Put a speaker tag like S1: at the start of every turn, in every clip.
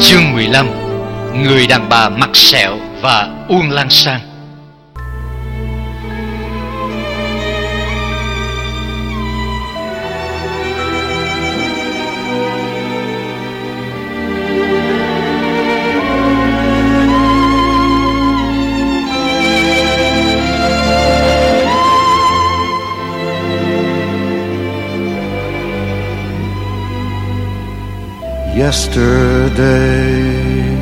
S1: Chương 15. Người đàn bà mặt sẹo và Uông Lan Sang.
S2: Yesterday,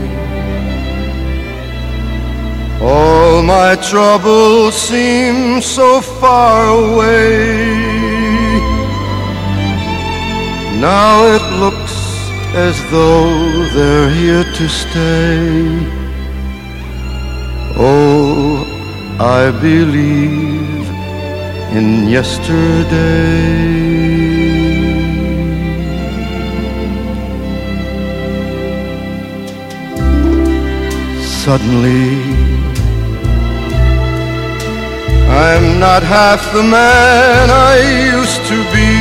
S2: all my troubles seem so far away. Now it looks as though they're here to stay. Oh, I believe in yesterday. Suddenly, I'm not half the man I used to be.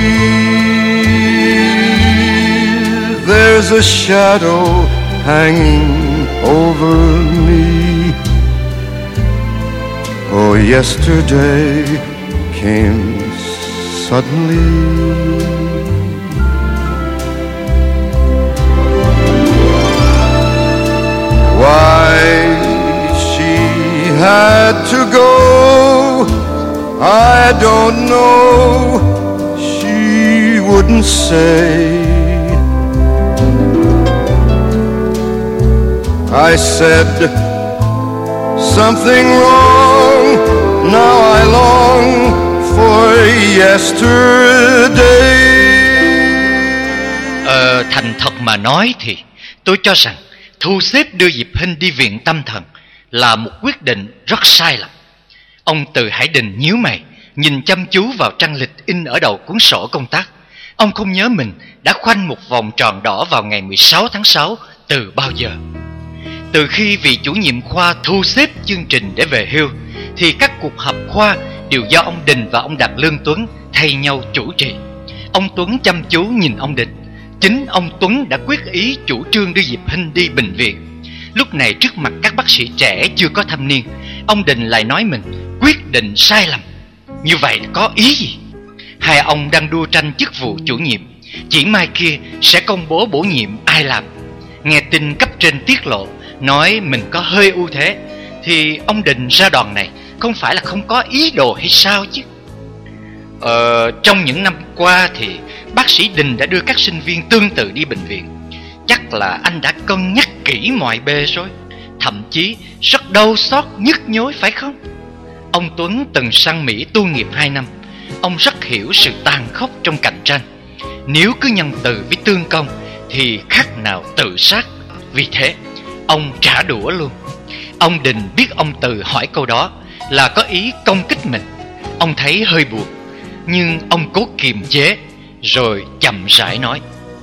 S2: There's a shadow hanging over me. Oh, yesterday came suddenly. Why she had to go, I don't know. She wouldn't say. I said something wrong. Now I long for yesterday.
S1: Thành thật mà nói thì tôi cho rằng thu xếp đưa Diệp Hinh đi viện tâm thần là một quyết định rất sai lầm. Ông Từ Hải Đình nhíu mày, nhìn chăm chú vào trang lịch in ở đầu cuốn sổ công tác. Ông không nhớ mình đã khoanh một vòng tròn đỏ vào ngày 16 tháng 6 từ bao giờ. Từ khi vị chủ nhiệm khoa thu xếp chương trình để về hưu, thì các cuộc họp khoa đều do ông Đình và ông Đặng Lương Tuấn thay nhau chủ trì. Ông Tuấn chăm chú nhìn ông Đình. Chính ông Tuấn đã quyết ý chủ trương đưa Diệp Hinh đi bệnh viện. Lúc này trước mặt các bác sĩ trẻ chưa có thâm niên, ông Đình lại nói mình quyết định sai lầm. Như vậy có ý gì? Hai ông đang đua tranh chức vụ chủ nhiệm, chỉ mai kia sẽ công bố bổ nhiệm ai làm. Nghe tin cấp trên tiết lộ nói mình có hơi ưu thế, thì ông Đình ra đòn này không phải là không có ý đồ hay sao chứ? Trong những năm qua thì bác sĩ Đình đã đưa các sinh viên tương tự đi bệnh viện. Chắc là anh đã cân nhắc kỹ mọi bề rồi. Thậm chí rất đau xót nhức nhối phải không? Ông Tuấn từng sang Mỹ tu nghiệp 2 năm. Ông rất hiểu sự tàn khốc trong cạnh tranh. Nếu cứ nhân từ với tương công thì khác nào tự sát. Vì thế ông trả đũa luôn. Ông Đình biết ông Từ hỏi câu đó là có ý công kích mình. Ông thấy hơi buồn, nhưng ông cố kiềm chế, rồi chậm rãi nói: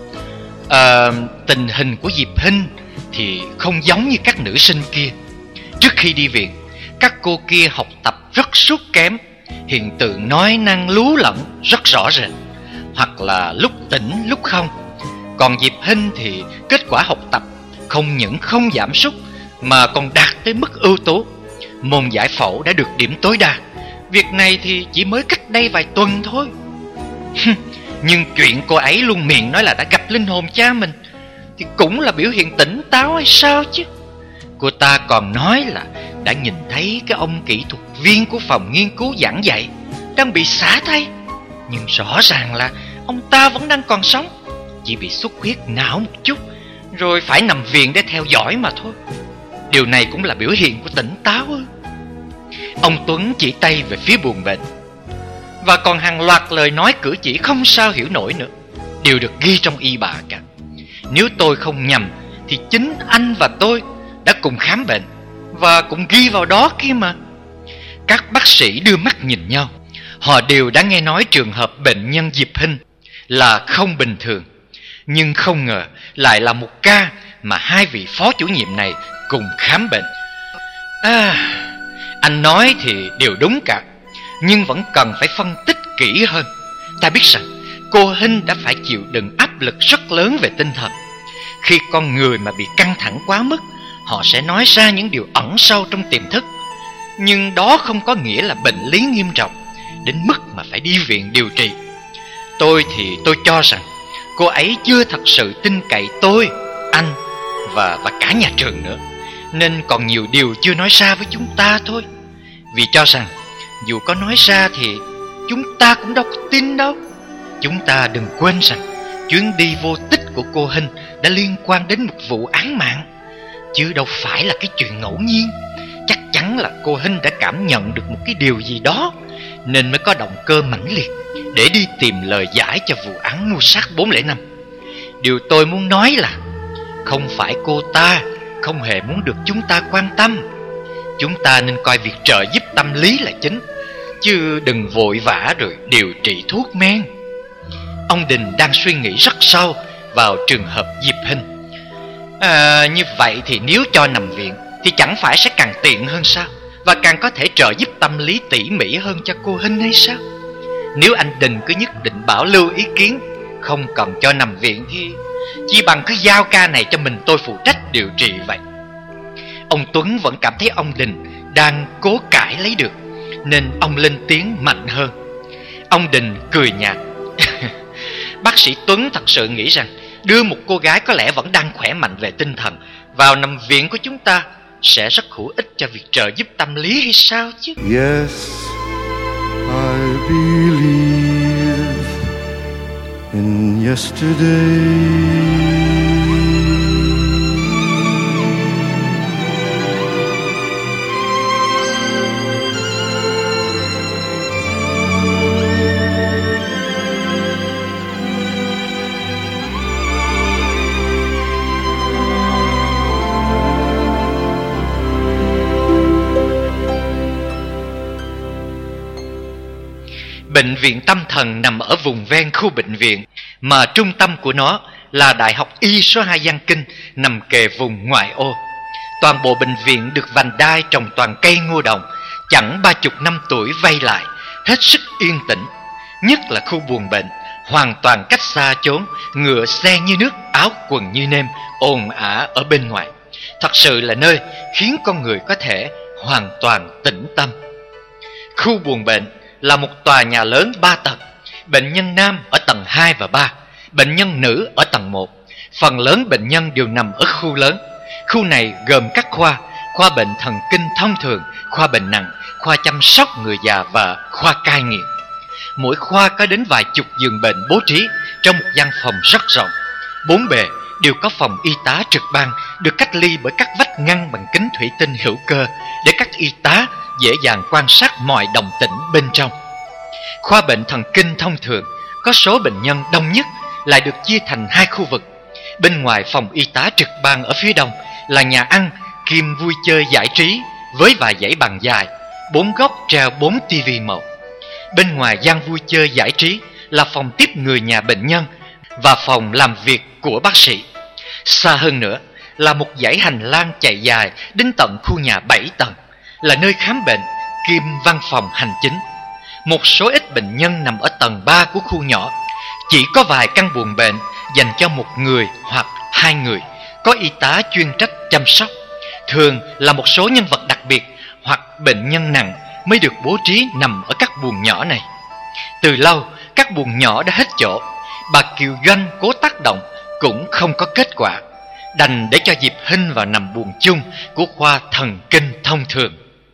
S1: tình hình của Diệp Hinh thì không giống như các nữ sinh kia. Trước khi đi viện, các cô kia học tập rất sút kém, hiện tượng nói năng lú lẫn rất rõ rệt, hoặc là lúc tỉnh lúc không. Còn Diệp Hinh thì kết quả học tập không những không giảm sút mà còn đạt tới mức ưu tú. Môn giải phẫu đã được điểm tối đa. Việc này thì chỉ mới cách đây vài tuần thôi. Nhưng chuyện cô ấy luôn miệng nói là đã gặp linh hồn cha mình thì cũng là biểu hiện tỉnh táo hay sao chứ? Cô ta còn nói là đã nhìn thấy cái ông kỹ thuật viên của phòng nghiên cứu giảng dạy đang bị xả tay. Nhưng rõ ràng là ông ta vẫn đang còn sống, chỉ bị xuất huyết não một chút, rồi phải nằm viện để theo dõi mà thôi. Điều này cũng là biểu hiện của tỉnh táo ư? Ông Tuấn chỉ tay về phía buồng bệnh. Và còn hàng loạt lời nói cử chỉ không sao hiểu nổi nữa, đều được ghi trong y bạ cả. Nếu tôi không nhầm thì chính anh và tôi đã cùng khám bệnh và cùng ghi vào đó kia mà. Các bác sĩ đưa mắt nhìn nhau. Họ đều đã nghe nói trường hợp bệnh nhân Diệp Hinh là không bình thường, nhưng không ngờ lại là một ca mà hai vị phó chủ nhiệm này cùng khám bệnh. Anh nói thì đều đúng cả, nhưng vẫn cần phải phân tích kỹ hơn. Ta biết rằng cô Hinh đã phải chịu đựng áp lực rất lớn về tinh thần. Khi con người mà bị căng thẳng quá mức, họ sẽ nói ra những điều ẩn sâu trong tiềm thức. Nhưng đó không có nghĩa là bệnh lý nghiêm trọng đến mức mà phải đi viện điều trị. Tôi cho rằng cô ấy chưa thật sự tin cậy tôi, anh và cả nhà trường nữa, nên còn nhiều điều chưa nói ra với chúng ta thôi. Vì cho rằng dù có nói ra thì chúng ta cũng đâu có tin đâu. Chúng ta đừng quên rằng chuyến đi vô tích của cô Hinh đã liên quan đến một vụ án mạng, chứ đâu phải là cái chuyện ngẫu nhiên. Chắc chắn là cô Hinh đã cảm nhận được một cái điều gì đó, nên mới có động cơ mãnh liệt để đi tìm lời giải cho vụ án mưu sát 405. Điều tôi muốn nói là không phải cô ta không hề muốn được chúng ta quan tâm. Chúng ta nên coi việc trợ giúp tâm lý là chính, chứ đừng vội vã rồi điều trị thuốc men. Ông Đình đang suy nghĩ rất sâu vào trường hợp Diệp Hinh. Như vậy thì nếu cho nằm viện thì chẳng phải sẽ càng tiện hơn sao? Và càng có thể trợ giúp tâm lý tỉ mỉ hơn cho cô Hinh hay sao? Nếu anh Đình cứ nhất định bảo lưu ý kiến không cần cho nằm viện thì chỉ bằng cứ giao ca này cho mình tôi phụ trách điều trị vậy. Ông Tuấn vẫn cảm thấy ông Đình đang cố cãi lấy được, nên ông lên tiếng mạnh hơn. Ông Đình cười nhạt. Bác sĩ Tuấn thật sự nghĩ rằng đưa một cô gái có lẽ vẫn đang khỏe mạnh về tinh thần vào nằm viện của chúng ta sẽ rất hữu ích cho việc trợ giúp tâm lý hay sao chứ?
S2: Yes, I believe in yesterday.
S1: Bệnh viện tâm thần nằm ở vùng ven khu bệnh viện, mà trung tâm của nó là Đại học Y số 2 Giang Kinh, nằm kề vùng ngoại ô. Toàn bộ bệnh viện được vành đai trồng toàn cây ngô đồng, chẳng 30 năm tuổi vây lại, hết sức yên tĩnh. Nhất là khu buồng bệnh, hoàn toàn cách xa chốn, ngựa xe như nước, áo quần như nêm, ồn ả ở bên ngoài. Thật sự là nơi khiến con người có thể hoàn toàn tĩnh tâm. Khu buồng bệnh là một tòa nhà lớn 3 tầng. Bệnh nhân nam ở tầng 2 và 3, bệnh nhân nữ ở tầng 1. Phần lớn bệnh nhân đều nằm ở khu lớn. Khu này gồm các khoa: khoa bệnh thần kinh thông thường, khoa bệnh nặng, khoa chăm sóc người già và khoa cai nghiện. Mỗi khoa có đến vài chục giường bệnh bố trí trong một gian phòng rất rộng. 4 bề đều có phòng y tá trực ban, được cách ly bởi các vách ngăn bằng kính thủy tinh hữu cơ để các y tá dễ dàng quan sát mọi động tĩnh bên trong. Khoa bệnh thần kinh thông thường có số bệnh nhân đông nhất, lại được chia thành 2 khu vực. Bên ngoài phòng y tá trực ban ở phía đông là nhà ăn kiêm vui chơi giải trí với vài dãy bàn dài, 4 góc treo 4 tivi màu. Bên ngoài gian vui chơi giải trí là phòng tiếp người nhà bệnh nhân và phòng làm việc của bác sĩ. Xa hơn nữa là một dãy hành lang chạy dài đến tận khu nhà 7 tầng, là nơi khám bệnh kiêm văn phòng hành chính. Một số ít bệnh nhân nằm ở tầng 3 của khu nhỏ. Chỉ có vài căn buồng bệnh dành cho 1 người hoặc 2 người, có y tá chuyên trách chăm sóc. Thường là một số nhân vật đặc biệt hoặc bệnh nhân nặng mới được bố trí nằm ở các buồng nhỏ này. Từ lâu các buồng nhỏ đã hết chỗ. Bà Kiều Doanh cố tác động cũng không có kết quả, đành để cho Diệp Hinh vào nằm buồng chung của khoa thần kinh thông thường.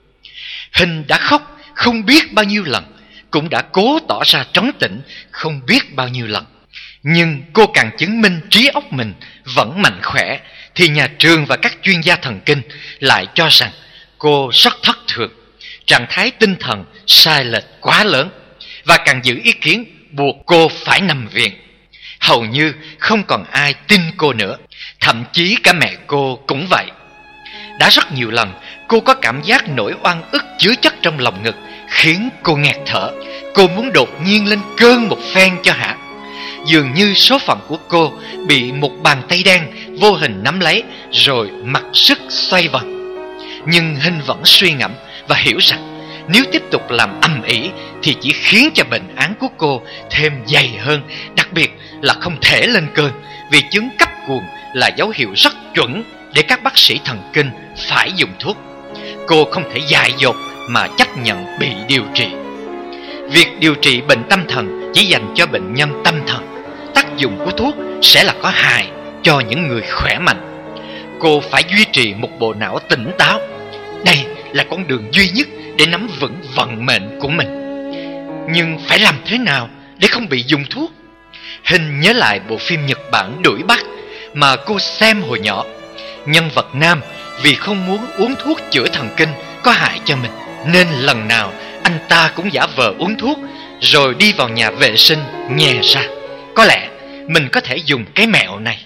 S1: Hinh đã khóc không biết bao nhiêu lần, cũng đã cố tỏ ra trấn tĩnh không biết bao nhiêu lần. Nhưng cô càng chứng minh trí óc mình vẫn mạnh khỏe, thì nhà trường và các chuyên gia thần kinh lại cho rằng cô rất thất thường, trạng thái tinh thần sai lệch quá lớn, và càng giữ ý kiến buộc cô phải nằm viện. Hầu như không còn ai tin cô nữa, thậm chí cả mẹ cô cũng vậy. Đã rất nhiều lần cô có cảm giác nỗi oan ức chứa chất trong lòng ngực, khiến cô nghẹt thở. Cô muốn đột nhiên lên cơn một phen cho hả. Dường như số phận của cô bị một bàn tay đen vô hình nắm lấy, rồi mặc sức xoay vần. Nhưng Hinh vẫn suy ngẫm và hiểu rằng nếu tiếp tục làm ầm ĩ thì chỉ khiến cho bệnh án của cô thêm dày hơn, đặc biệt là không thể lên cơn vì chứng cấp cuồng là dấu hiệu rất chuẩn để các bác sĩ thần kinh phải dùng thuốc. Cô không thể dại dột mà chấp nhận bị điều trị. Việc điều trị bệnh tâm thần chỉ dành cho bệnh nhân tâm thần. Tác dụng của thuốc sẽ là có hại cho những người khỏe mạnh. Cô phải duy trì một bộ não tỉnh táo. Đây là con đường duy nhất để nắm vững vận mệnh của mình. Nhưng phải làm thế nào để không bị dùng thuốc? Hình nhớ lại bộ phim Nhật Bản Đuổi Bắt mà cô xem hồi nhỏ. Nhân vật nam vì không muốn uống thuốc chữa thần kinh có hại cho mình, nên lần nào anh ta cũng giả vờ uống thuốc rồi đi vào nhà vệ sinh nhè ra. Có lẽ mình có thể dùng cái mẹo này.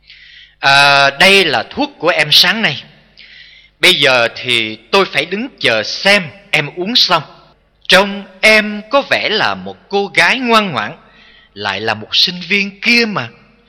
S1: Đây là thuốc của em sáng nay. Bây giờ thì tôi phải đứng chờ xem em uống xong. Trông em có vẻ là một cô gái ngoan ngoãn, lại là một sinh viên kia mà.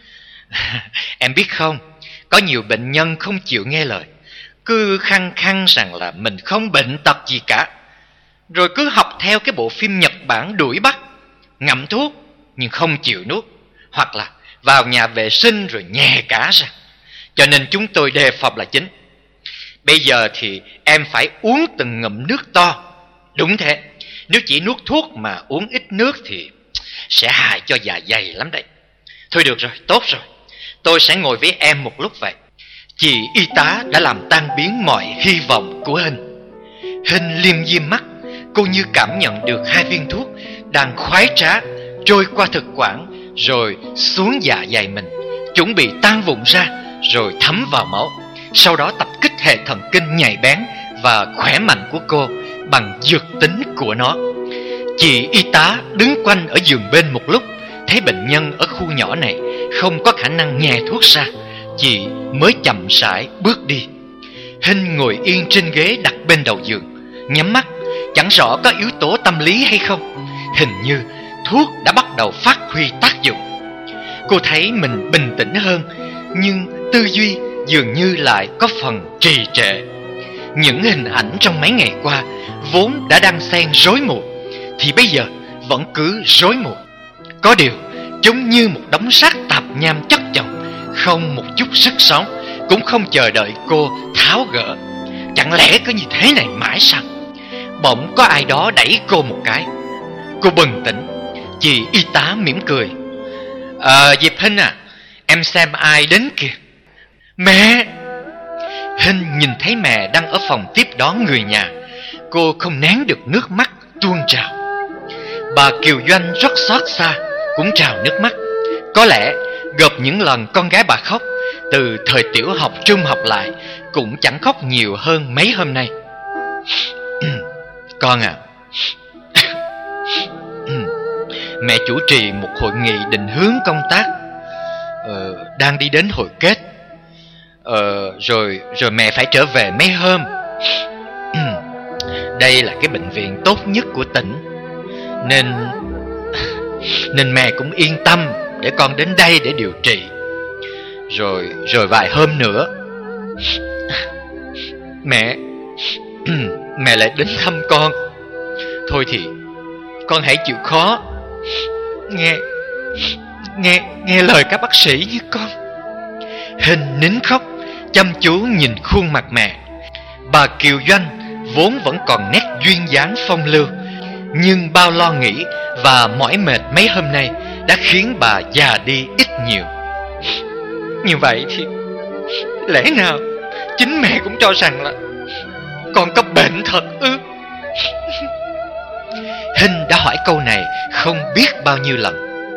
S1: Em biết không, có nhiều bệnh nhân không chịu nghe lời, cứ khăng khăng rằng là mình không bệnh tật gì cả, rồi cứ học theo cái bộ phim Nhật Bản Đuổi Bắt, ngậm thuốc nhưng không chịu nuốt, hoặc là vào nhà vệ sinh rồi nhè cả ra. Cho nên chúng tôi đề phòng là chính. Bây giờ thì em phải uống từng ngụm nước to. Đúng thế, nếu chỉ nuốt thuốc mà uống ít nước thì sẽ hại cho dạ dày lắm đấy. Thôi được rồi, tốt rồi, tôi sẽ ngồi với em một lúc vậy. Chị y tá đã làm tan biến mọi hy vọng của Hình. Hình liêm diêm mắt, cô như cảm nhận được 2 viên thuốc đang khoái trá trôi qua thực quản rồi xuống dạ dày mình, chuẩn bị tan vụn ra rồi thấm vào máu, sau đó tập kích hệ thần kinh nhạy bén và khỏe mạnh của cô bằng dược tính của nó. Chị y tá đứng quanh ở giường bên một lúc, thấy bệnh nhân ở khu nhỏ này không có khả năng nhè thuốc ra, chị mới chậm rãi bước đi. Hình ngồi yên trên ghế đặt bên đầu giường, nhắm mắt, chẳng rõ có yếu tố tâm lý hay không. Hình như thuốc đã bắt đầu phát huy tác dụng. Cô thấy mình bình tĩnh hơn, nhưng tư duy dường như lại có phần trì trệ. Những hình ảnh trong mấy ngày qua vốn đã đan xen rối mù, thì bây giờ vẫn cứ rối mù. Có điều chúng như một đống rác tạp nham chất chồng, không một chút sức sống, cũng không chờ đợi cô tháo gỡ. Chẳng lẽ cứ như thế này mãi sao? Bỗng có ai đó đẩy cô một cái. Cô bừng tỉnh. Chị y tá mỉm cười. Diệp Hinh à, em xem ai đến kìa. Mẹ! Hinh nhìn thấy mẹ đang ở phòng tiếp đón người nhà. Cô không nén được nước mắt tuôn trào. Bà Kiều Doanh rất xót xa, cũng trào nước mắt. Có lẽ gộp những lần con gái bà khóc từ thời tiểu học trung học lại, cũng chẳng khóc nhiều hơn mấy hôm nay. Con à, mẹ chủ trì một hội nghị định hướng công tác, đang đi đến hồi kết. Rồi mẹ phải trở về mấy hôm. Đây là cái bệnh viện tốt nhất của tỉnh, nên mẹ cũng yên tâm để con đến đây để điều trị. Rồi vài hôm nữa mẹ lại đến thăm con. Thôi thì con hãy chịu khó, nghe lời các bác sĩ với con. Hình nín khóc, chăm chú nhìn khuôn mặt mẹ. Bà Kiều Doanh vốn vẫn còn nét duyên dáng phong lưu, nhưng bao lo nghĩ và mỏi mệt mấy hôm nay đã khiến bà già đi ít nhiều. Như vậy thì lẽ nào chính mẹ cũng cho rằng là con có bệnh thật ư? Hinh đã hỏi câu này không biết bao nhiêu lần.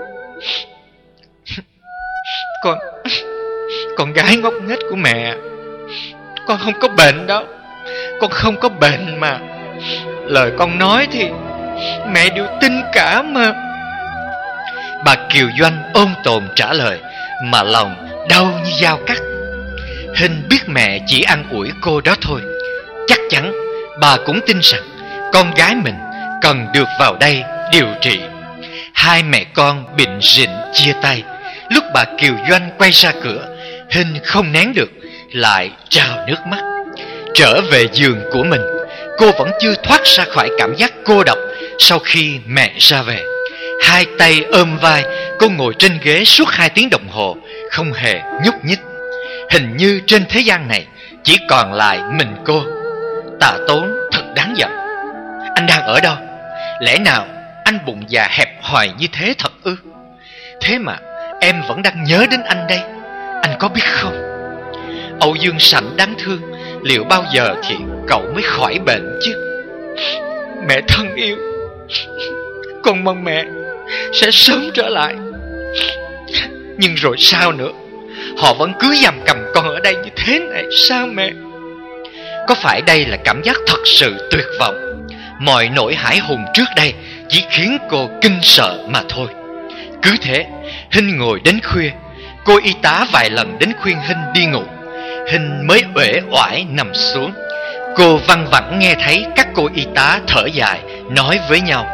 S1: Con gái ngốc nghếch của mẹ, con không có bệnh đâu. Con không có bệnh mà. Lời con nói thì mẹ đều tin cả mà. Bà Kiều Doanh ôm tồn trả lời, mà lòng đau như dao cắt. Hinh biết mẹ chỉ an ủi cô đó thôi. Chắc chắn bà cũng tin rằng con gái mình cần được vào đây điều trị. Hai mẹ con bịn rịn chia tay. Lúc bà Kiều Doanh quay ra cửa, Hinh không nén được, lại trào nước mắt. Trở về giường của mình, cô vẫn chưa thoát ra khỏi cảm giác cô độc sau khi mẹ ra về. Hai tay ôm vai, cô ngồi trên ghế suốt 2 tiếng đồng hồ, không hề nhúc nhích. Hình như trên thế gian này chỉ còn lại mình cô. Tạ Tốn thật đáng giận. Anh đang ở đâu? Lẽ nào anh bụng dạ hẹp hòi như thế thật ư? Thế mà em vẫn đang nhớ đến anh đây. Anh có biết không? Âu Dương Sảnh đáng thương, liệu bao giờ thì cậu mới khỏi bệnh chứ? Mẹ thân yêu, con mong mẹ sẽ sớm trở lại. Nhưng rồi sao nữa? Họ vẫn cứ giam cầm con ở đây như thế này sao mẹ? Có phải đây là cảm giác thật sự tuyệt vọng? Mọi nỗi hãi hùng trước đây chỉ khiến cô kinh sợ mà thôi. Cứ thế, Hinh ngồi đến khuya. Cô y tá vài lần đến khuyên Hinh đi ngủ, Hinh mới uể oải nằm xuống. Cô văng vẳng nghe thấy các cô y tá thở dài nói với nhau: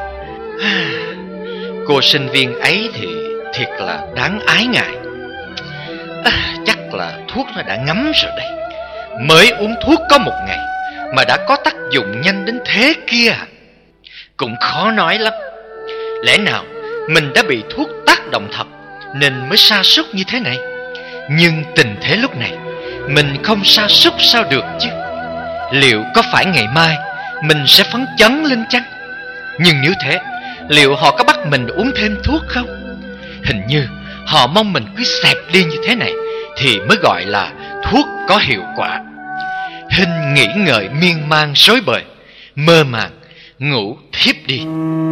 S1: cô sinh viên ấy thì thiệt là đáng ái ngại. Chắc là thuốc nó đã ngấm rồi đây. Mới uống thuốc có một ngày mà đã có tác dụng nhanh đến thế kia. Cũng khó nói lắm. Lẽ nào mình đã bị thuốc tác động thật nên mới sa sút như thế này? Nhưng tình thế lúc này mình không sa sút sao được chứ? Liệu có phải ngày mai mình sẽ phấn chấn lên chăng? Nhưng nếu thế, liệu họ có bắt mình uống thêm thuốc không? Hình như họ mong mình cứ xẹp đi như thế này thì mới gọi là thuốc có hiệu quả. Hinh nghĩ ngợi miên man rối bời, mơ màng ngủ thiếp đi.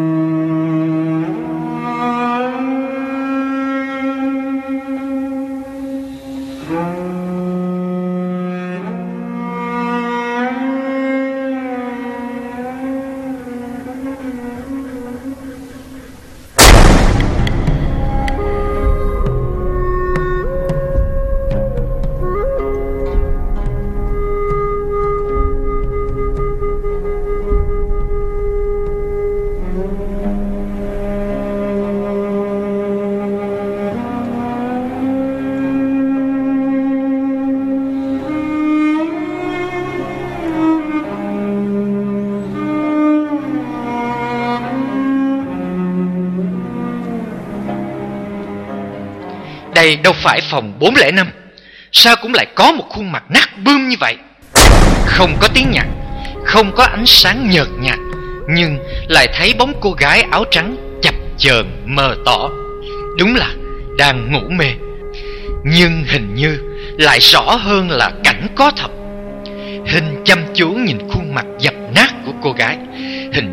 S1: Đây đâu phải phòng 405. Sao cũng lại có một khuôn mặt nát bươm như vậy? Không có tiếng nhạc, không có ánh sáng nhợt nhạt, nhưng lại thấy bóng cô gái áo trắng chập chờn mờ tỏ. Đúng là đang ngủ mê. Nhưng hình như lại rõ hơn là cảnh có thật. Hinh chăm chú nhìn khuôn mặt dập nát của cô gái. Hình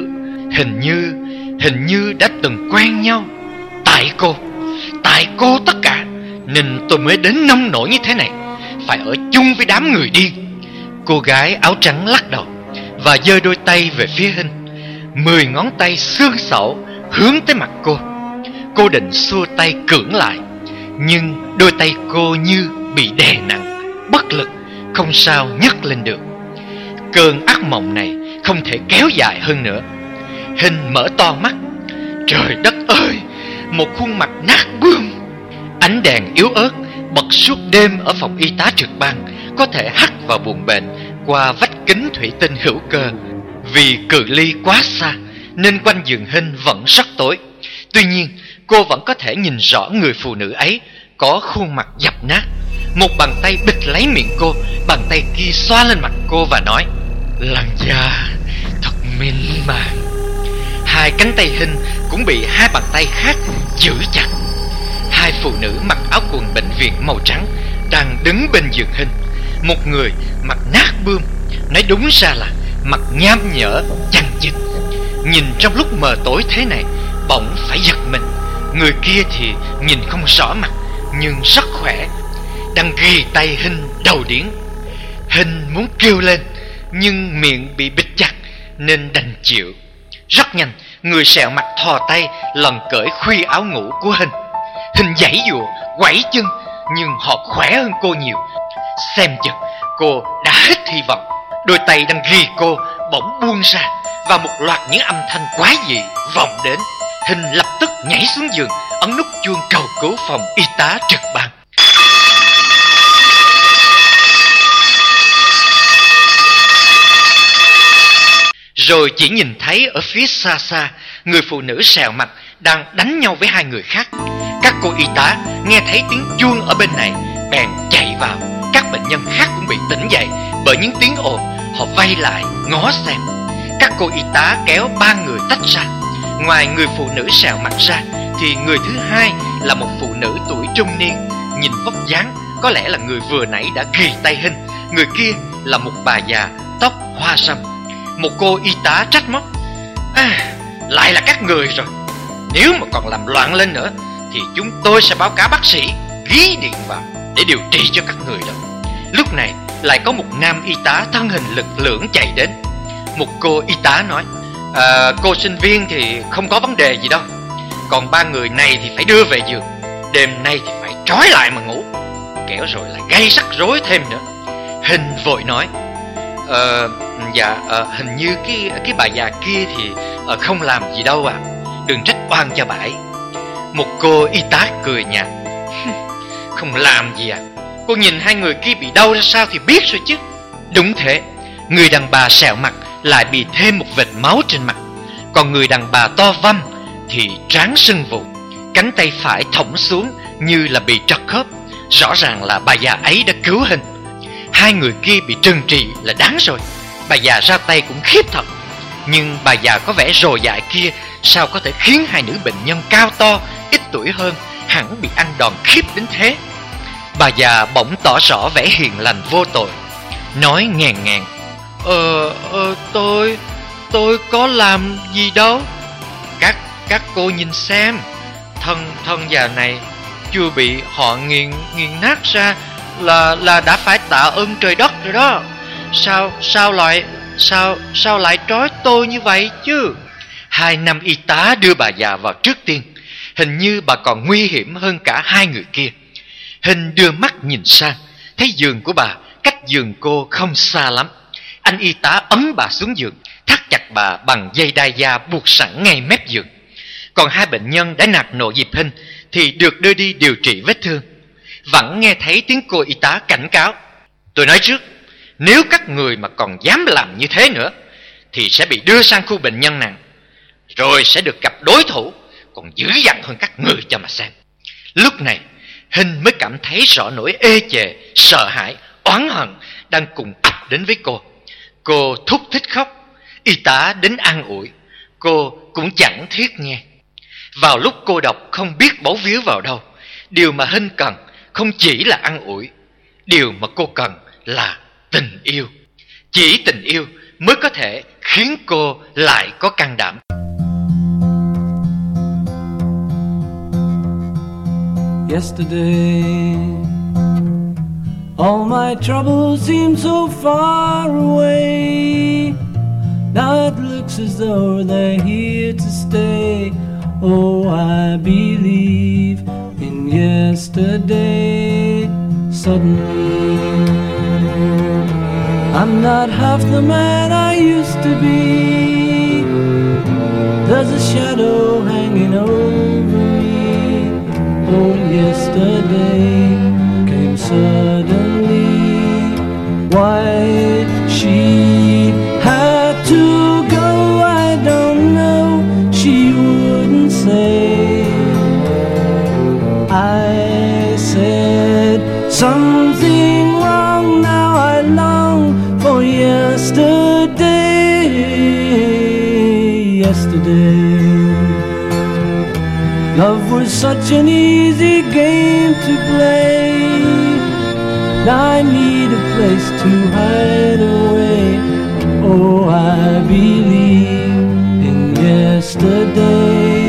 S1: như đã từng quen nhau. Tại cô tất cả nên tôi mới đến nông nổi như thế này, phải ở chung với đám người điên. Cô gái áo trắng lắc đầu và giơ đôi tay về phía Hinh. 10 ngón tay xương sẩu hướng tới mặt cô. Cô định xua tay cưỡng lại, nhưng đôi tay cô như bị đè nặng, bất lực, không sao nhấc lên được. Cơn ác mộng này không thể kéo dài hơn nữa. Hinh mở to mắt. Trời đất ơi, một khuôn mặt nát bươm. Ánh đèn yếu ớt bật suốt đêm ở phòng y tá trực ban có thể hắt vào buồng bệnh qua vách kính thủy tinh hữu cơ. Vì cự ly quá xa nên quanh giường Hinh vẫn rất tối. Tuy nhiên cô vẫn có thể nhìn rõ người phụ nữ ấy có khuôn mặt dập nát. Một bàn tay bịt lấy miệng cô, bàn tay kia xoa lên mặt cô và nói: làn da thật mịn màng. Hai cánh tay Hinh cũng bị hai bàn tay khác giữ chặt. Hai phụ nữ mặc áo quần bệnh viện màu trắng đang đứng bên giường Hinh. Một người mặc nát bươm, nói đúng ra là mặt nham nhở chằng chịt. Nhìn trong lúc mờ tối thế này bỗng phải giật mình. Người kia thì nhìn không rõ mặt nhưng rất khỏe, đang ghì tay Hinh đầu điếng. Hinh muốn kêu lên nhưng miệng bị bịt chặt nên đành chịu. Rất nhanh, người sẹo mặt thò tay lần cởi khuy áo ngủ của Hinh. Hinh giãy giụa, quẩy chân, nhưng họ khỏe hơn cô nhiều. Xem chừng cô đã hết hy vọng. Đôi tay đang ghi cô bỗng buông ra và một loạt những âm thanh quái dị vọng đến. Hinh lập tức nhảy xuống giường, ấn nút chuông cầu cứu phòng y tá trực ban. Rồi chỉ nhìn thấy ở phía xa xa, người phụ nữ sẹo mặt đang đánh nhau với hai người khác. Các cô y tá nghe thấy tiếng chuông ở bên này bèn chạy vào. Các bệnh nhân khác cũng bị tỉnh dậy bởi những tiếng ồn. Họ vây lại ngó xem. Các cô y tá kéo ba người tách ra. Ngoài người phụ nữ sẹo mặt ra thì người thứ hai là một phụ nữ tuổi trung niên. Nhìn vóc dáng có lẽ là người vừa nãy đã ghi tay Hinh. Người kia là một bà già tóc hoa râm. Một cô y tá trách móc: lại là các người rồi. Nếu mà còn làm loạn lên nữa thì chúng tôi sẽ báo cáo bác sĩ ghi điện vào để điều trị cho các người đó. Lúc này lại có một nam y tá thân hình lực lưỡng chạy đến. Một cô y tá nói: cô sinh viên thì không có vấn đề gì đâu, còn ba người này thì phải đưa về giường. Đêm nay thì phải trói lại mà ngủ, kẻo rồi lại gây rắc rối thêm nữa. Hinh vội nói: hình như cái bà già kia thì không làm gì đâu ạ. Đừng trách oan cho bà ấy. Một cô y tá cười nhạt: không làm gì à? Cô nhìn hai người kia bị đau ra sao thì biết rồi chứ. Đúng thế, người đàn bà sẹo mặt lại bị thêm một vệt máu trên mặt. Còn người đàn bà to văm thì trán sưng vù, cánh tay phải thõng xuống như là bị trật khớp. Rõ ràng là bà già ấy đã cứu Hinh. Hai người kia bị trừng trị là đáng rồi. Bà già ra tay cũng khiếp thật. Nhưng bà già có vẻ rồ dại kia sao có thể khiến hai nữ bệnh nhân cao to, ít tuổi hơn hẳn bị ăn đòn khiếp đến thế. Bà già bỗng tỏ rõ vẻ hiền lành vô tội, nói nghèn ngẹn: tôi có làm gì đâu. Các cô nhìn xem, thân già này chưa bị họ nghiền nát ra là đã phải tạ ơn trời đất rồi đó. Sao lại trói tôi như vậy chứ? Hai nam y tá đưa bà già vào trước tiên. Hình như bà còn nguy hiểm hơn cả hai người kia. Hinh đưa mắt nhìn sang, thấy giường của bà cách giường cô không xa lắm. Anh y tá ấn bà xuống giường, thắt chặt bà bằng dây đai da buộc sẵn ngay mép giường. Còn hai bệnh nhân đã nạt nộ dịp Hinh thì được đưa đi điều trị vết thương. Vẫn nghe thấy tiếng cô y tá cảnh cáo: tôi nói trước, nếu các người mà còn dám làm như thế nữa thì sẽ bị đưa sang khu bệnh nhân nặng, rồi sẽ được gặp đối thủ còn dữ dằn hơn các người cho mà xem. Lúc này Hinh mới cảm thấy rõ nỗi ê chề, sợ hãi, oán hận đang cùng ập đến với cô. Cô thút thít khóc. Y tá đến an ủi, cô cũng chẳng thiết nghe. Vào lúc cô độc không biết bấu víu vào đâu, điều mà Hinh cần không chỉ là an ủi, điều mà cô cần là tình yêu. Chỉ tình yêu mới có thể khiến cô lại có can đảm.
S3: Yesterday, all my troubles seem so far away. Now it looks as though they're here to stay. Oh, I believe in yesterday. Suddenly, I'm not half the man I used to be. There's a shadow hanging over me. Oh, yesterday came suddenly. Why she had to go, I don't know. She wouldn't say. I said something wrong. Now I long for yesterday. Yesterday, love was such an easy game to play. Now I need a place to hide away. Oh, I believe in yesterday.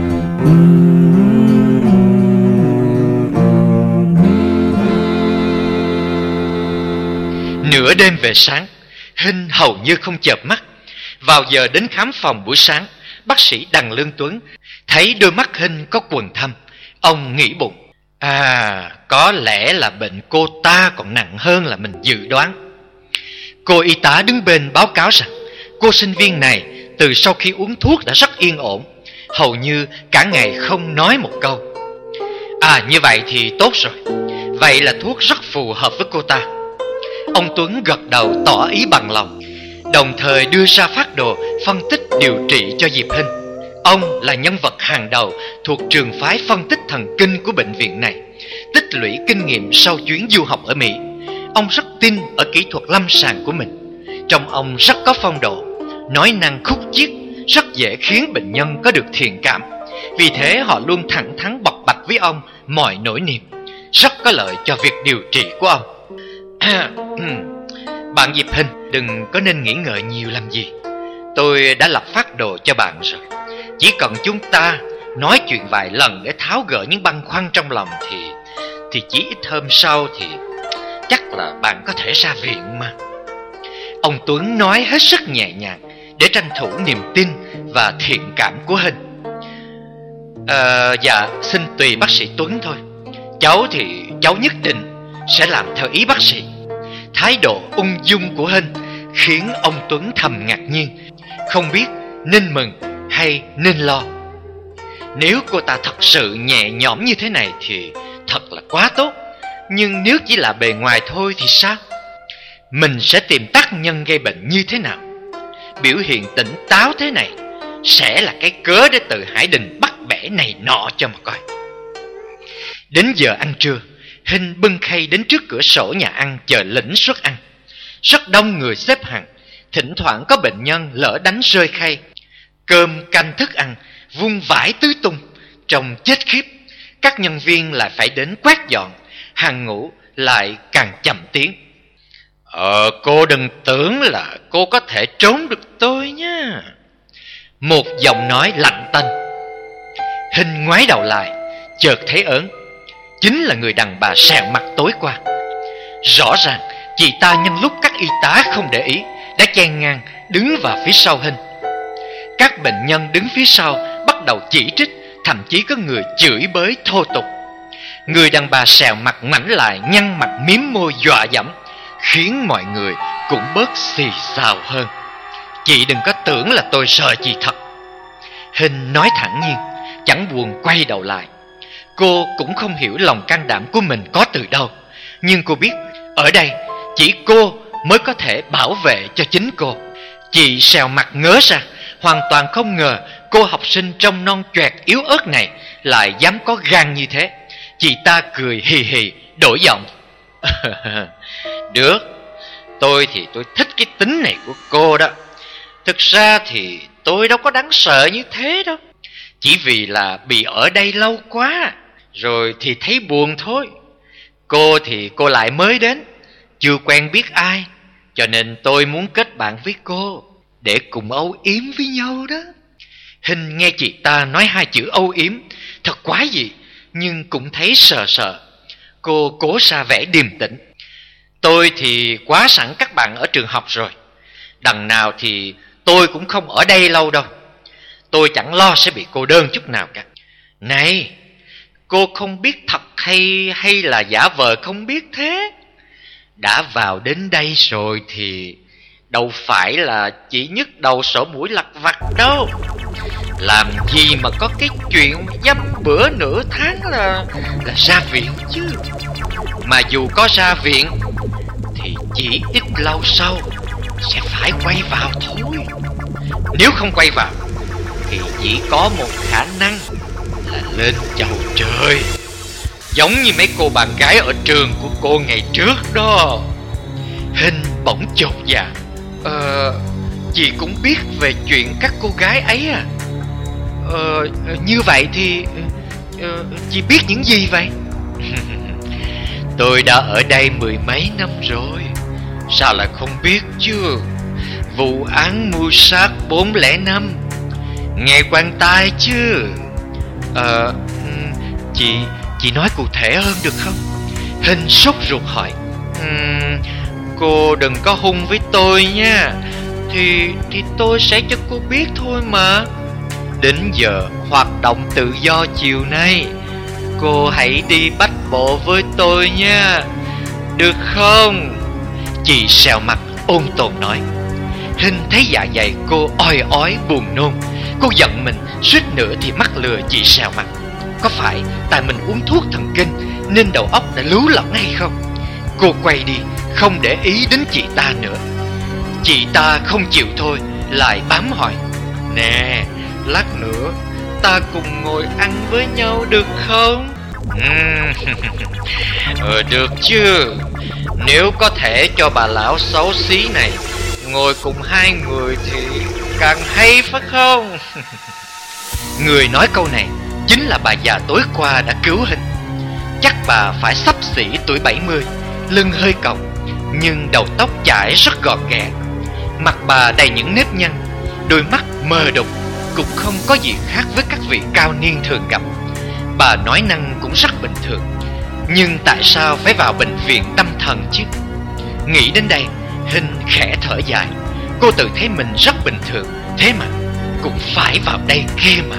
S1: Nửa đêm về sáng, Hinh hầu như không chợp mắt. Vào giờ đến khám phòng buổi sáng, bác sĩ Đằng Lương Tuấn thấy đôi mắt Hinh có quầng thâm. Ông nghĩ bụng: có lẽ là bệnh cô ta còn nặng hơn là mình dự đoán. Cô y tá đứng bên báo cáo rằng cô sinh viên này từ sau khi uống thuốc đã rất yên ổn, hầu như cả ngày không nói một câu. Như vậy thì tốt rồi. Vậy là thuốc rất phù hợp với cô ta. Ông Tuấn gật đầu tỏ ý bằng lòng, đồng thời đưa ra phác đồ phân tích điều trị cho Diệp Hinh. Ông là nhân vật hàng đầu thuộc trường phái phân tích thần kinh của bệnh viện này, tích lũy kinh nghiệm sau chuyến du học ở Mỹ. Ông rất tin ở kỹ thuật lâm sàng của mình. Trong ông rất có phong độ, nói năng khúc chiết, rất dễ khiến bệnh nhân có được thiện cảm. Vì thế họ luôn thẳng thắn bộc bạch với ông mọi nỗi niềm, rất có lợi cho việc điều trị của ông. Bạn Diệp Hình, đừng có nên nghĩ ngợi nhiều làm gì. Tôi đã lập phác đồ cho bạn rồi. Chỉ cần chúng ta nói chuyện vài lần để tháo gỡ những băn khoăn trong lòng thì chỉ ít hôm sau thì chắc là bạn có thể ra viện mà. Ông Tuấn nói hết sức nhẹ nhàng để tranh thủ niềm tin và thiện cảm của Hình. Dạ, xin tùy bác sĩ Tuấn thôi. Cháu thì cháu nhất định sẽ làm theo ý bác sĩ. Thái độ ung dung của Hình khiến ông Tuấn thầm ngạc nhiên, không biết nên mừng hay nên lo. Nếu cô ta thật sự nhẹ nhõm như thế này thì thật là quá tốt. Nhưng nếu chỉ là bề ngoài thôi thì sao? Mình sẽ tìm tác nhân gây bệnh như thế nào? Biểu hiện tỉnh táo thế này sẽ là cái cớ để từ Hải Đình bắt bẻ này nọ cho mà coi. Đến giờ ăn trưa, Hình bưng khay đến trước cửa sổ nhà ăn chờ lĩnh suất ăn. Rất đông người xếp hàng, thỉnh thoảng có bệnh nhân lỡ đánh rơi khay. Cơm canh thức ăn vung vãi tứ tung, trông chết khiếp. Các nhân viên lại phải đến quét dọn, hàng ngũ lại càng chậm tiến. Cô đừng tưởng là cô có thể trốn được tôi nha. Một giọng nói lạnh tanh. Hình ngoái đầu lại, chợt thấy ớn. Chính là người đàn bà sẹo mặt tối qua. Rõ ràng chị ta nhân lúc các y tá không để ý đã chen ngang đứng vào phía sau Hình. Các bệnh nhân đứng phía sau bắt đầu chỉ trích, thậm chí có người chửi bới thô tục. Người đàn bà sẹo mặt ngoảnh lại, nhăn mặt miếm môi dọa dẫm, khiến mọi người cũng bớt xì xào hơn. Chị đừng có tưởng là tôi sợ chị thật. Hình nói thẳng nhiên, chẳng buồn quay đầu lại. Cô cũng không hiểu lòng can đảm của mình có từ đâu, nhưng cô biết ở đây chỉ cô mới có thể bảo vệ cho chính cô. Chị sèo mặt ngớ ra, hoàn toàn không ngờ cô học sinh trông non choẹt yếu ớt này lại dám có gan như thế. Chị ta cười hì hì, đổi giọng. Được, tôi thì tôi thích cái tính này của cô đó. Thực ra thì tôi đâu có đáng sợ như thế đâu. Chỉ vì là bị ở đây lâu quá rồi thì thấy buồn thôi. Cô thì cô lại mới đến, chưa quen biết ai, cho nên tôi muốn kết bạn với cô để cùng âu yếm với nhau đó. Hình nghe chị ta nói hai chữ âu yếm thật quái dị, nhưng cũng thấy sợ sợ. Cô cố ra vẻ điềm tĩnh. Tôi thì quá sẵn các bạn ở trường học rồi. Đằng nào thì tôi cũng không ở đây lâu đâu. Tôi chẳng lo sẽ bị cô đơn chút nào cả. Này, cô không biết thật hay là giả vờ không biết thế? Đã vào đến đây rồi thì đâu phải là chỉ nhức đầu sổ mũi lặt vặt đâu. Làm gì mà có cái chuyện dăm bữa nửa tháng là ra viện chứ. Mà dù có ra viện thì chỉ ít lâu sau sẽ phải quay vào thôi. Nếu không quay vào thì chỉ có một khả năng là lên chầu trời, giống như mấy cô bạn gái ở trường của cô ngày trước đó. Hình bỗng chột dạ. Chị cũng biết về chuyện các cô gái ấy à? Như vậy thì chị biết những gì vậy? Tôi đã ở đây mười mấy năm rồi, sao lại không biết chứ? Vụ án mưu sát 405 nghe quen tai chứ? Chị nói cụ thể hơn được không? Hình sốt ruột hỏi. Cô đừng có hung với tôi nha. Thì tôi sẽ cho cô biết thôi mà. Đến giờ hoạt động tự do chiều nay, cô hãy đi bách bộ với tôi nha, được không? Chị sẹo mặt ôn tồn nói. Hình thấy dạ dày cô oi ói buồn nôn. Cô giận mình suýt nữa thì mắc lừa chị sẹo mặt. Có phải tại mình uống thuốc thần kinh nên đầu óc đã lú lẫn hay không? Cô quay đi, không để ý đến chị ta nữa. Chị ta không chịu thôi, lại bám hỏi. Nè, lát nữa ta cùng ngồi ăn với nhau được không? Được chứ. Nếu có thể cho bà lão xấu xí này ngồi cùng hai người thì càng hay phải không? Người nói câu này chính là bà già tối qua đã cứu Hình. Chắc bà phải xấp xỉ tuổi 70, lưng hơi còng, nhưng đầu tóc chải rất gọn ghẹ. Mặt bà đầy những nếp nhăn, đôi mắt mờ đục, cũng không có gì khác với các vị cao niên thường gặp. Bà nói năng cũng rất bình thường, nhưng tại sao phải vào bệnh viện tâm thần chứ? Nghĩ đến đây, Hình khẽ thở dài. Cô tự thấy mình rất bình thường, thế mà cũng phải vào đây ghê mà.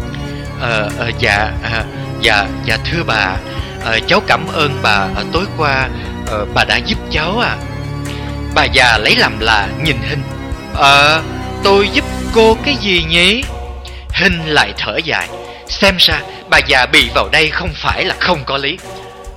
S1: Dạ thưa bà, cháu cảm ơn bà tối qua bà đã giúp cháu à. Bà già lấy làm lạ nhìn Hình. Tôi giúp cô cái gì nhỉ? Hình lại thở dài. Xem ra bà già bị vào đây không phải là không có lý.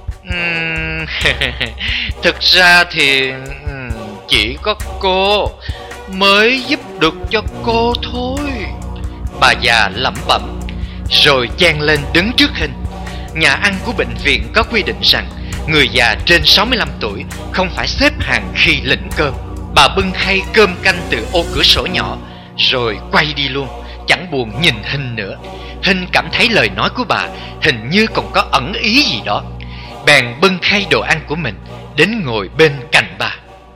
S1: Thực ra thì chỉ có cô mới giúp được cho cô thôi. Bà già lẩm bẩm rồi chen lên đứng trước Hình. Nhà ăn của bệnh viện có quy định rằng người già trên 65 tuổi không phải xếp hàng khi lĩnh cơm. Bà bưng khay cơm canh từ ô cửa sổ nhỏ rồi quay đi luôn, chẳng buồn nhìn Hình nữa. Hình cảm thấy lời nói của bà hình như còn có ẩn ý gì đó, bèn bưng khay đồ ăn của mình đến ngồi bên cạnh bà.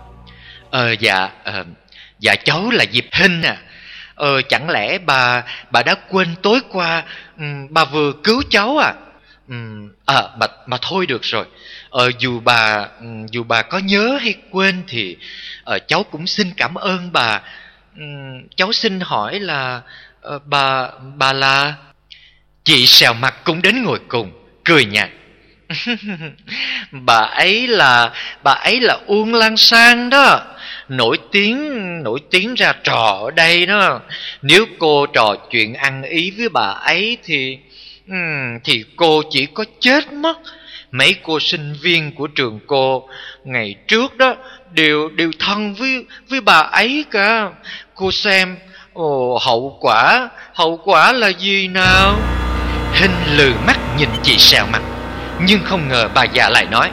S1: Dạ cháu là Diệp Hinh à. Chẳng lẽ bà đã quên tối qua bà vừa cứu cháu à? Mà thôi được rồi. Dù bà có nhớ hay quên thì cháu cũng xin cảm ơn bà. Cháu xin hỏi là bà là... Chị Sèo Mặt cũng đến ngồi cùng, cười nhạt. Bà ấy là Uông Lan Sang đó, nổi tiếng ra trò ở đây đó. Nếu cô trò chuyện ăn ý với bà ấy thì cô chỉ có chết mất. Mấy cô sinh viên của trường cô ngày trước đó đều thân với bà ấy cả. Cô xem hậu quả là gì nào? Hình lừ mắt nhìn chị Sèo Mặt, nhưng không ngờ bà già lại nói: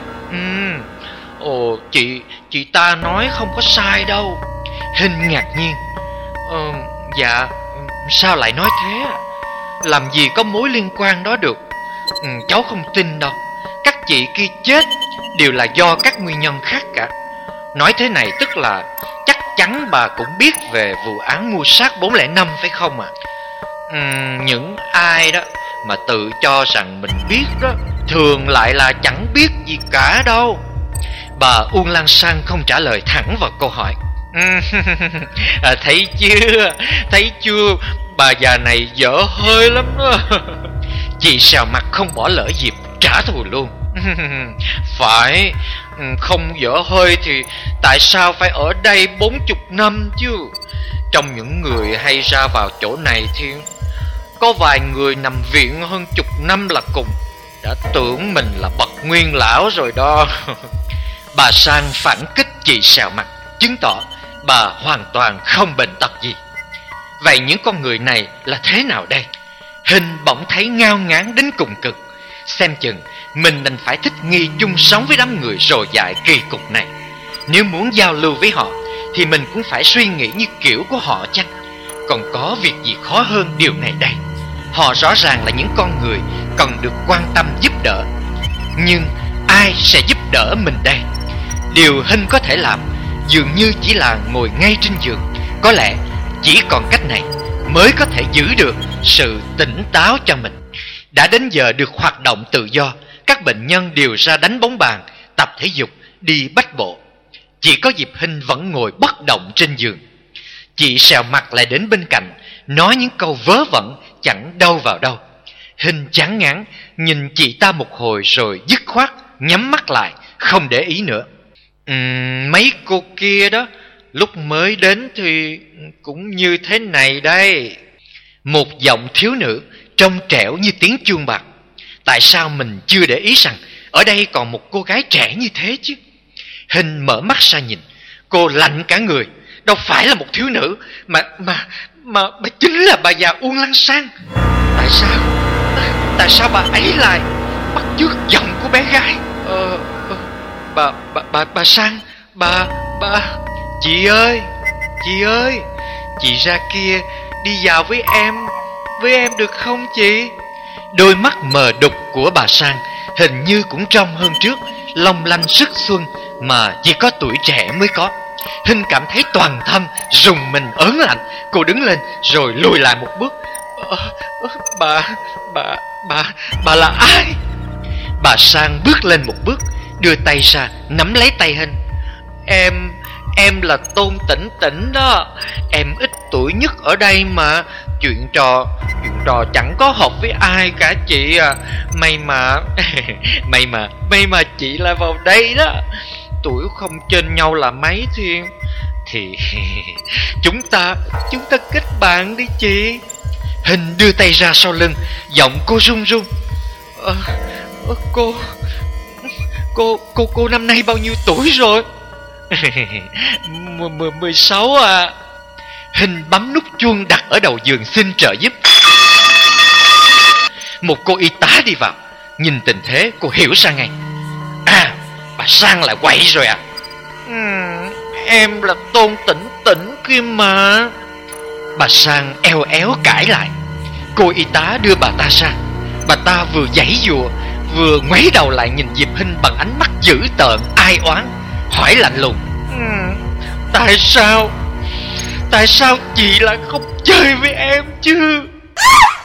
S1: chị ta nói không có sai đâu. Hình ngạc nhiên: Dạ, sao lại nói thế? Làm gì có mối liên quan đó được. Cháu không tin đâu. Các chị kia chết đều là do các nguyên nhân khác cả. Nói thế này tức là chắc chắn bà cũng biết về vụ án mưu sát 405 phải không ạ? Những ai đó mà tự cho rằng mình biết đó thường lại là chẳng biết gì cả đâu. Bà Uông Lan Sang không trả lời thẳng vào câu hỏi. Thấy chưa, bà già này dở hơi lắm đó. Chị Sèo Mặt không bỏ lỡ dịp trả thù luôn. Phải, không dở hơi thì tại sao phải ở đây 40 năm chứ? Trong những người hay ra vào chỗ này thì có vài người nằm viện hơn 10 năm là cùng. Đã tưởng mình là bậc nguyên lão rồi đó. Bà Sang phản kích chị Sèo Mặt, chứng tỏ bà hoàn toàn không bệnh tật gì. Vậy những con người này là thế nào đây? Hình bỗng thấy ngao ngán đến cùng cực. Xem chừng mình đành phải thích nghi chung sống với đám người rồ dại kỳ cục này. Nếu muốn giao lưu với họ thì mình cũng phải suy nghĩ như kiểu của họ chăng? Còn có việc gì khó hơn điều này đây? Họ rõ ràng là những con người cần được quan tâm giúp đỡ, nhưng ai sẽ giúp đỡ mình đây? Điều Hinh có thể làm dường như chỉ là ngồi ngay trên giường. Có lẽ chỉ còn cách này mới có thể giữ được sự tỉnh táo cho mình. Đã đến giờ được hoạt động tự do, các bệnh nhân đều ra đánh bóng bàn, tập thể dục, đi bách bộ. Chỉ có Diệp Hinh vẫn ngồi bất động trên giường. Chị Sèo Mặt lại đến bên cạnh, nói những câu vớ vẩn chẳng đâu vào đâu. Hinh chán ngán nhìn chị ta một hồi rồi dứt khoát nhắm mắt lại, không để ý nữa. Mấy cô kia đó, lúc mới đến thì cũng như thế này đây. Một giọng thiếu nữ trong trẻo như tiếng chuông bạc. Tại sao mình chưa để ý rằng ở đây còn một cô gái trẻ như thế chứ? Hinh mở mắt ra nhìn, cô lạnh cả người. Đâu phải là một thiếu nữ, mà chính là bà già Uông Lan Sang. Tại sao bà ấy lại bắt chước giọng của bé gái. Bà Sang, bà Chị ơi, chị ra kia đi vào với em được không chị? Đôi mắt mờ đục của bà Sang hình như cũng trong hơn trước, long lanh sức xuân mà chỉ có tuổi trẻ mới có. Hinh cảm thấy toàn thân rùng mình ớn lạnh. Cô đứng lên rồi lùi lại một bước. Bà là ai? Bà Sang bước lên một bước, đưa tay ra nắm lấy tay Hinh. Em là Tôn Tĩnh Tĩnh đó. Em ít tuổi nhất ở đây mà. Chuyện trò chẳng có hợp với ai cả chị à. May mà chị lại vào đây đó. Tuổi không chênh nhau là mấy thì chúng ta kết bạn đi chị. Hình đưa tay ra sau lưng, giọng cô run run. Cô năm nay bao nhiêu tuổi rồi? 16 à. Hình bấm nút chuông đặt ở đầu giường xin trợ giúp. Một cô y tá đi vào. Nhìn tình thế cô hiểu ra ngay. À, bà Sang lại quậy rồi à? Em là Tôn Tĩnh Tĩnh kia mà. Bà Sang eo éo cãi lại. Cô y tá đưa bà ta ra. Bà ta vừa giãy giụa vừa ngoáy đầu lại nhìn Diệp Hinh bằng ánh mắt dữ tợn ai oán, hỏi lạnh lùng. Tại sao chị lại không chơi với em chứ?